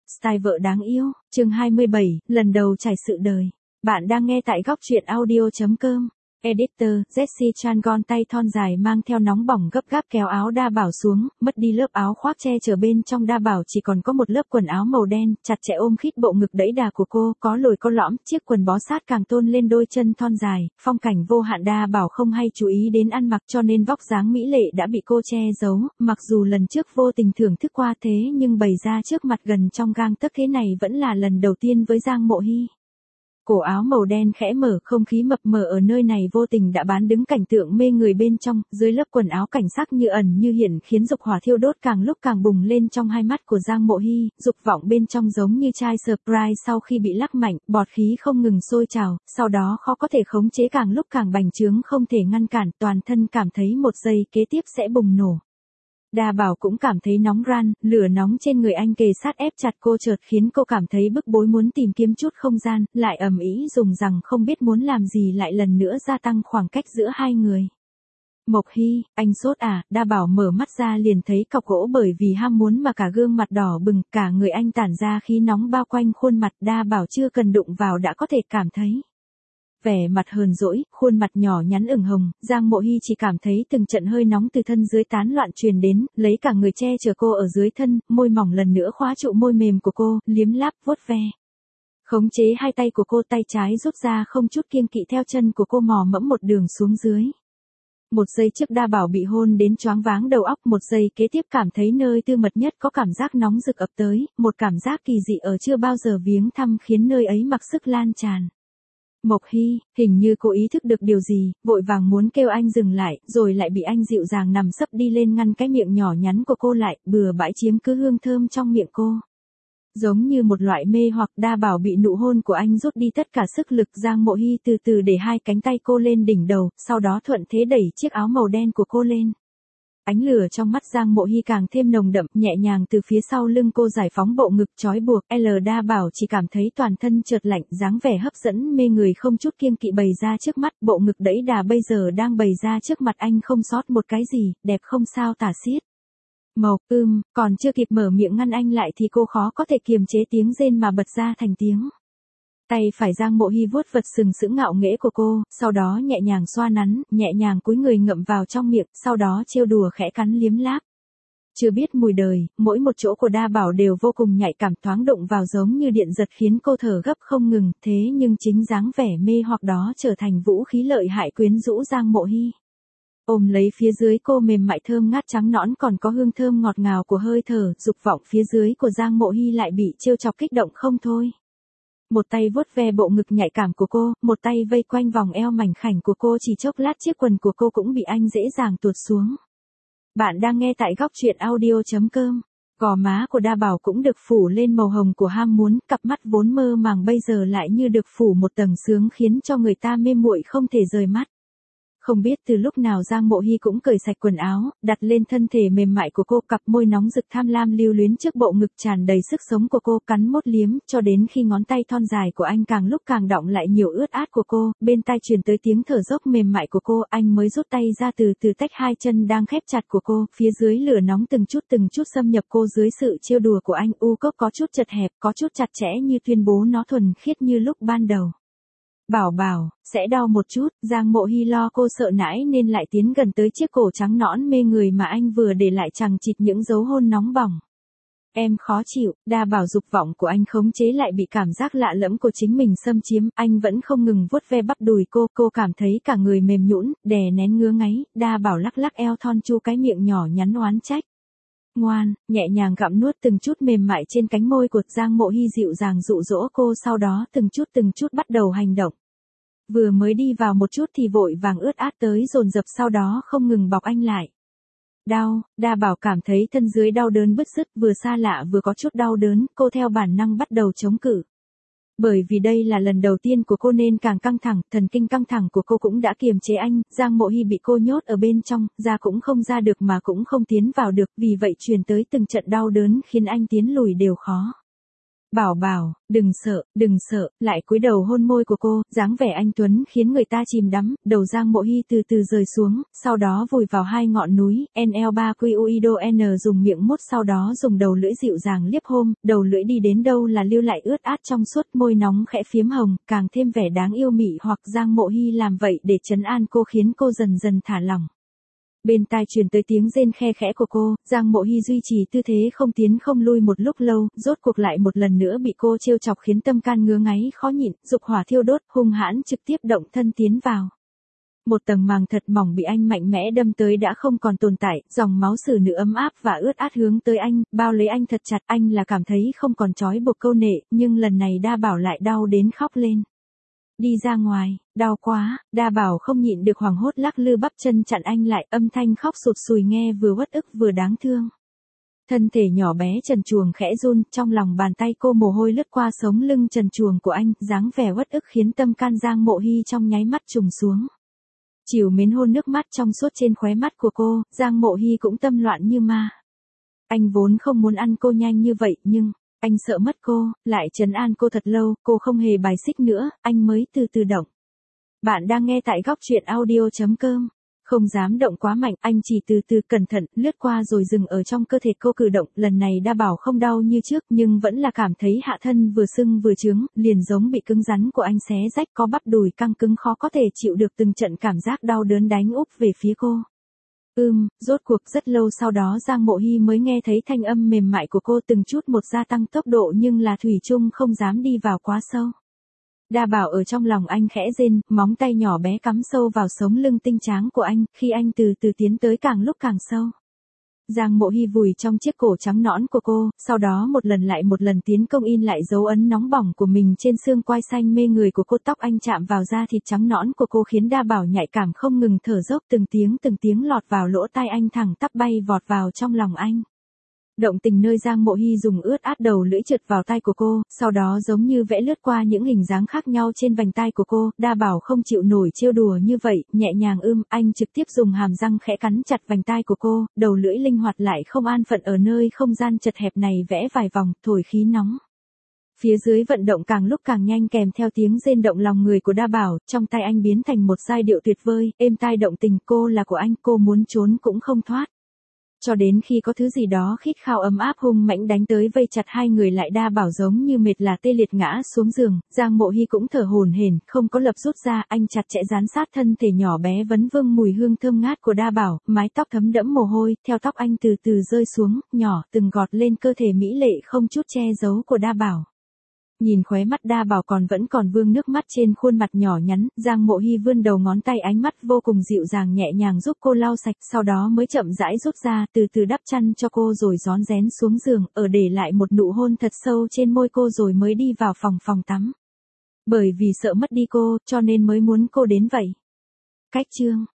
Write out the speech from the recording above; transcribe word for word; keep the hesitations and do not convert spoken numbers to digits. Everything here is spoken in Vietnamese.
style vợ đáng yêu, chương hai mươi bảy, lần đầu trải sự đời. Bạn đang nghe tại góc truyện audio.com. Editor, Jessie Chan gòn tay thon dài mang theo nóng bỏng gấp gáp kéo áo đa bảo xuống, mất đi lớp áo khoác che chở bên trong đa bảo chỉ còn có một lớp quần áo màu đen, chặt chẽ ôm khít bộ ngực đẫy đà của cô, có lồi có lõm, chiếc quần bó sát càng tôn lên đôi chân thon dài, phong cảnh vô hạn. Đa bảo không hay chú ý đến ăn mặc cho nên vóc dáng mỹ lệ đã bị cô che giấu, mặc dù lần trước vô tình thưởng thức qua thế nhưng bày ra trước mặt gần trong gang tấc thế này vẫn là lần đầu tiên với Giang Mộ Hy. Cổ áo màu đen khẽ mở, không khí mập mờ ở nơi này vô tình đã bán đứng cảnh tượng mê người bên trong, dưới lớp quần áo cảnh sắc như ẩn như hiện khiến dục hỏa thiêu đốt càng lúc càng bùng lên trong hai mắt của Giang Mộ Hy, dục vọng bên trong giống như chai Sprite sau khi bị lắc mạnh, bọt khí không ngừng sôi trào, sau đó khó có thể khống chế càng lúc càng bành trướng không thể ngăn cản, toàn thân cảm thấy một giây kế tiếp sẽ bùng nổ. Đa bảo cũng cảm thấy nóng ran, lửa nóng trên người anh kề sát ép chặt cô chợt khiến cô cảm thấy bức bối muốn tìm kiếm chút không gian, lại ầm ĩ dùng rằng không biết muốn làm gì lại lần nữa gia tăng khoảng cách giữa hai người. Mộc Hy, anh sốt à, Đa bảo mở mắt ra liền thấy cọc gỗ bởi vì ham muốn mà cả gương mặt đỏ bừng, cả người anh tản ra khí nóng bao quanh khuôn mặt, Đa bảo chưa cần đụng vào đã có thể cảm thấy. Vẻ mặt hờn dỗi, khuôn mặt nhỏ nhắn ửng hồng, Giang Mộ Hy chỉ cảm thấy từng trận hơi nóng từ thân dưới tán loạn truyền đến, lấy cả người che chở cô ở dưới thân, môi mỏng lần nữa khóa trụ môi mềm của cô, liếm láp vuốt ve. Khống chế hai tay của cô, tay trái rút ra không chút kiêng kỵ theo chân của cô mò mẫm một đường xuống dưới. Một giây trước Đa bảo bị hôn đến choáng váng đầu óc, một giây kế tiếp cảm thấy nơi tư mật nhất có cảm giác nóng rực ập tới, một cảm giác kỳ dị ở chưa bao giờ viếng thăm khiến nơi ấy mặc sức lan tràn. Mộc Hy, hình như cô ý thức được điều gì, vội vàng muốn kêu anh dừng lại, rồi lại bị anh dịu dàng nằm sấp đi lên ngăn cái miệng nhỏ nhắn của cô lại, bừa bãi chiếm cứ hương thơm trong miệng cô. Giống như một loại mê hoặc, Đa bảo bị nụ hôn của anh rút đi tất cả sức lực. Giang Mộ Hy từ từ để hai cánh tay cô lên đỉnh đầu, sau đó thuận thế đẩy chiếc áo màu đen của cô lên. Ánh lửa trong mắt Giang Mộ Hy càng thêm nồng đậm, nhẹ nhàng từ phía sau lưng cô giải phóng bộ ngực trói buộc, L Đa bảo chỉ cảm thấy toàn thân chợt lạnh, dáng vẻ hấp dẫn mê người không chút kiêng kỵ bày ra trước mắt, bộ ngực đẫy đà bây giờ đang bày ra trước mặt anh không sót một cái gì, đẹp không sao tả xiết. Mộc, ưm, còn chưa kịp mở miệng ngăn anh lại thì cô khó có thể kiềm chế tiếng rên mà bật ra thành tiếng. Tay phải Giang Mộ Hy vuốt vật sừng sững ngạo nghễ của cô, sau đó nhẹ nhàng xoa nắn, nhẹ nhàng cúi người ngậm vào trong miệng, sau đó trêu đùa khẽ cắn liếm láp. Chưa biết mùi đời, mỗi một chỗ của Đa bảo đều vô cùng nhạy cảm, thoáng đụng vào giống như điện giật khiến cô thở gấp không ngừng, thế nhưng chính dáng vẻ mê hoặc đó trở thành vũ khí lợi hại quyến rũ Giang Mộ Hy. Ôm lấy phía dưới cô mềm mại thơm ngát trắng nõn còn có hương thơm ngọt ngào của hơi thở, dục vọng phía dưới của Giang Mộ Hy lại bị trêu chọc kích động không thôi. Một tay vuốt ve bộ ngực nhạy cảm của cô, một tay vây quanh vòng eo mảnh khảnh của cô, chỉ chốc lát chiếc quần của cô cũng bị anh dễ dàng tuột xuống. Bạn đang nghe tại góc truyện audio.com. Gò má của Đa bảo cũng được phủ lên màu hồng của ham muốn, cặp mắt vốn mơ màng bây giờ lại như được phủ một tầng sướng khiến cho người ta mê muội không thể rời mắt. Không biết từ lúc nào Giang Mộ Hy cũng cởi sạch quần áo, đặt lên thân thể mềm mại của cô, cặp môi nóng rực tham lam lưu luyến trước bộ ngực tràn đầy sức sống của cô, cắn mốt liếm, cho đến khi ngón tay thon dài của anh càng lúc càng đọng lại nhiều ướt át của cô, bên tai truyền tới tiếng thở dốc mềm mại của cô, anh mới rút tay ra từ từ tách hai chân đang khép chặt của cô, phía dưới lửa nóng từng chút từng chút xâm nhập cô dưới sự trêu đùa của anh, u cốc có chút chật hẹp, có chút chặt chẽ như tuyên bố nó thuần khiết như lúc ban đầu. Bảo bảo, sẽ đau một chút, Giang Mộ Hy lo cô sợ nãi nên lại tiến gần tới chiếc cổ trắng nõn mê người mà anh vừa để lại chằng chịt những dấu hôn nóng bỏng. Em khó chịu, Đa bảo dục vọng của anh khống chế lại bị cảm giác lạ lẫm của chính mình xâm chiếm, anh vẫn không ngừng vuốt ve bắp đùi cô, cô cảm thấy cả người mềm nhũn, đè nén ngứa ngáy, Đa bảo lắc lắc eo thon chu cái miệng nhỏ nhắn oán trách. Ngoan, nhẹ nhàng gặm nuốt từng chút mềm mại trên cánh môi của Giang Mộ Hy dịu dàng dụ dỗ cô, sau đó từng chút từng chút bắt đầu hành động. Vừa mới đi vào một chút thì vội vàng ướt át tới dồn dập, sau đó không ngừng bọc anh lại. Đau, Đa bảo cảm thấy thân dưới đau đớn bứt rứt, vừa xa lạ vừa có chút đau đớn, cô theo bản năng bắt đầu chống cự. Bởi vì đây là lần đầu tiên của cô nên càng căng thẳng, thần kinh căng thẳng của cô cũng đã kiềm chế anh, Giang Mộ Hy bị cô nhốt ở bên trong, ra cũng không ra được mà cũng không tiến vào được, vì vậy truyền tới từng trận đau đớn khiến anh tiến lùi đều khó. Bảo bảo, đừng sợ, đừng sợ, lại cúi đầu hôn môi của cô, dáng vẻ anh tuấn khiến người ta chìm đắm, đầu Giang Mộ Hy từ từ rời xuống, sau đó vùi vào hai ngọn núi, N L ba Q U I D O N dùng miệng mút sau đó dùng đầu lưỡi dịu dàng liếp hôn, đầu lưỡi đi đến đâu là lưu lại ướt át trong suốt, môi nóng khẽ phiếm hồng, càng thêm vẻ đáng yêu mị hoặc Giang Mộ Hy làm vậy để trấn an cô khiến cô dần dần thả lỏng. Bên tai truyền tới tiếng rên khe khẽ của cô, Giang Mộ Hy duy trì tư thế không tiến không lui một lúc lâu, rốt cuộc lại một lần nữa bị cô trêu chọc khiến tâm can ngứa ngáy khó nhịn, dục hỏa thiêu đốt, hung hãn trực tiếp động thân tiến vào. Một tầng màng thật mỏng bị anh mạnh mẽ đâm tới đã không còn tồn tại, dòng máu xử nữ ấm áp và ướt át hướng tới anh, bao lấy anh thật chặt, anh là cảm thấy không còn trói buộc câu nệ, nhưng lần này Đa Bảo lại đau đến khóc lên. Đi ra ngoài, đau quá, Đa Bảo không nhịn được hoảng hốt lắc lư bắp chân chặn anh lại, âm thanh khóc sụt sùi nghe vừa uất ức vừa đáng thương. Thân thể nhỏ bé trần truồng khẽ run, trong lòng bàn tay cô mồ hôi lướt qua sống lưng trần truồng của anh, dáng vẻ uất ức khiến tâm can Giang Mộ Hy trong nháy mắt trùng xuống. Chịu mến hôn nước mắt trong suốt trên khóe mắt của cô, Giang Mộ Hy cũng tâm loạn như ma. Anh vốn không muốn ăn cô nhanh như vậy, nhưng anh sợ mất cô, lại trấn an cô thật lâu, cô không hề bài xích nữa, anh mới từ từ động. Bạn đang nghe tại góc truyện audio chấm com. Không dám động quá mạnh, anh chỉ từ từ cẩn thận, lướt qua rồi dừng ở trong cơ thể cô cử động, lần này Đa Bảo không đau như trước, nhưng vẫn là cảm thấy hạ thân vừa sưng vừa trướng, liền giống bị cứng rắn của anh xé rách, có bắp đùi căng cứng khó có thể chịu được từng trận cảm giác đau đớn đánh úp về phía cô. Ừm, rốt cuộc rất lâu sau đó Giang Mộ Hy mới nghe thấy thanh âm mềm mại của cô từng chút một gia tăng tốc độ nhưng là thủy chung không dám đi vào quá sâu. Đa Bảo ở trong lòng anh khẽ rên, móng tay nhỏ bé cắm sâu vào sống lưng tinh tráng của anh, khi anh từ từ tiến tới càng lúc càng sâu. Giang Mộ Hy vùi trong chiếc cổ trắng nõn của cô, sau đó một lần lại một lần tiến công in lại dấu ấn nóng bỏng của mình trên xương quai xanh mê người của cô, tóc anh chạm vào da thịt trắng nõn của cô khiến Đa Bảo nhạy cảm không ngừng thở dốc, từng tiếng từng tiếng lọt vào lỗ tai anh thẳng tắp bay vọt vào trong lòng anh. Động tình nơi Giang Mộ Hy dùng ướt át đầu lưỡi trượt vào tai của cô, sau đó giống như vẽ lướt qua những hình dáng khác nhau trên vành tai của cô, Đa Bảo không chịu nổi trêu đùa như vậy, nhẹ nhàng ưm, anh trực tiếp dùng hàm răng khẽ cắn chặt vành tai của cô, đầu lưỡi linh hoạt lại không an phận ở nơi không gian chật hẹp này vẽ vài vòng, thổi khí nóng. Phía dưới vận động càng lúc càng nhanh kèm theo tiếng rên động lòng người của Đa Bảo, trong tay anh biến thành một giai điệu tuyệt vời, êm tai động tình, cô là của anh, cô muốn trốn cũng không thoát. Cho đến khi có thứ gì đó khít khao ấm áp hung mãnh đánh tới vây chặt hai người lại, Đa Bảo giống như mệt là tê liệt ngã xuống giường, Giang Mộ Hy cũng thở hổn hển, không có lập rút ra, anh chặt chẽ dán sát thân thể nhỏ bé vấn vương mùi hương thơm ngát của Đa Bảo, mái tóc thấm đẫm mồ hôi, theo tóc anh từ từ rơi xuống, nhỏ từng gọt lên cơ thể mỹ lệ không chút che giấu của Đa Bảo. Nhìn khóe mắt Đa Bảo còn vẫn còn vương nước mắt trên khuôn mặt nhỏ nhắn, Giang Mộ Hy vươn đầu ngón tay ánh mắt vô cùng dịu dàng nhẹ nhàng giúp cô lau sạch, sau đó mới chậm rãi rút ra, từ từ đắp chăn cho cô rồi rón rén xuống giường, ở để lại một nụ hôn thật sâu trên môi cô rồi mới đi vào phòng phòng tắm. Bởi vì sợ mất đi cô, cho nên mới muốn cô đến vậy. Cách chương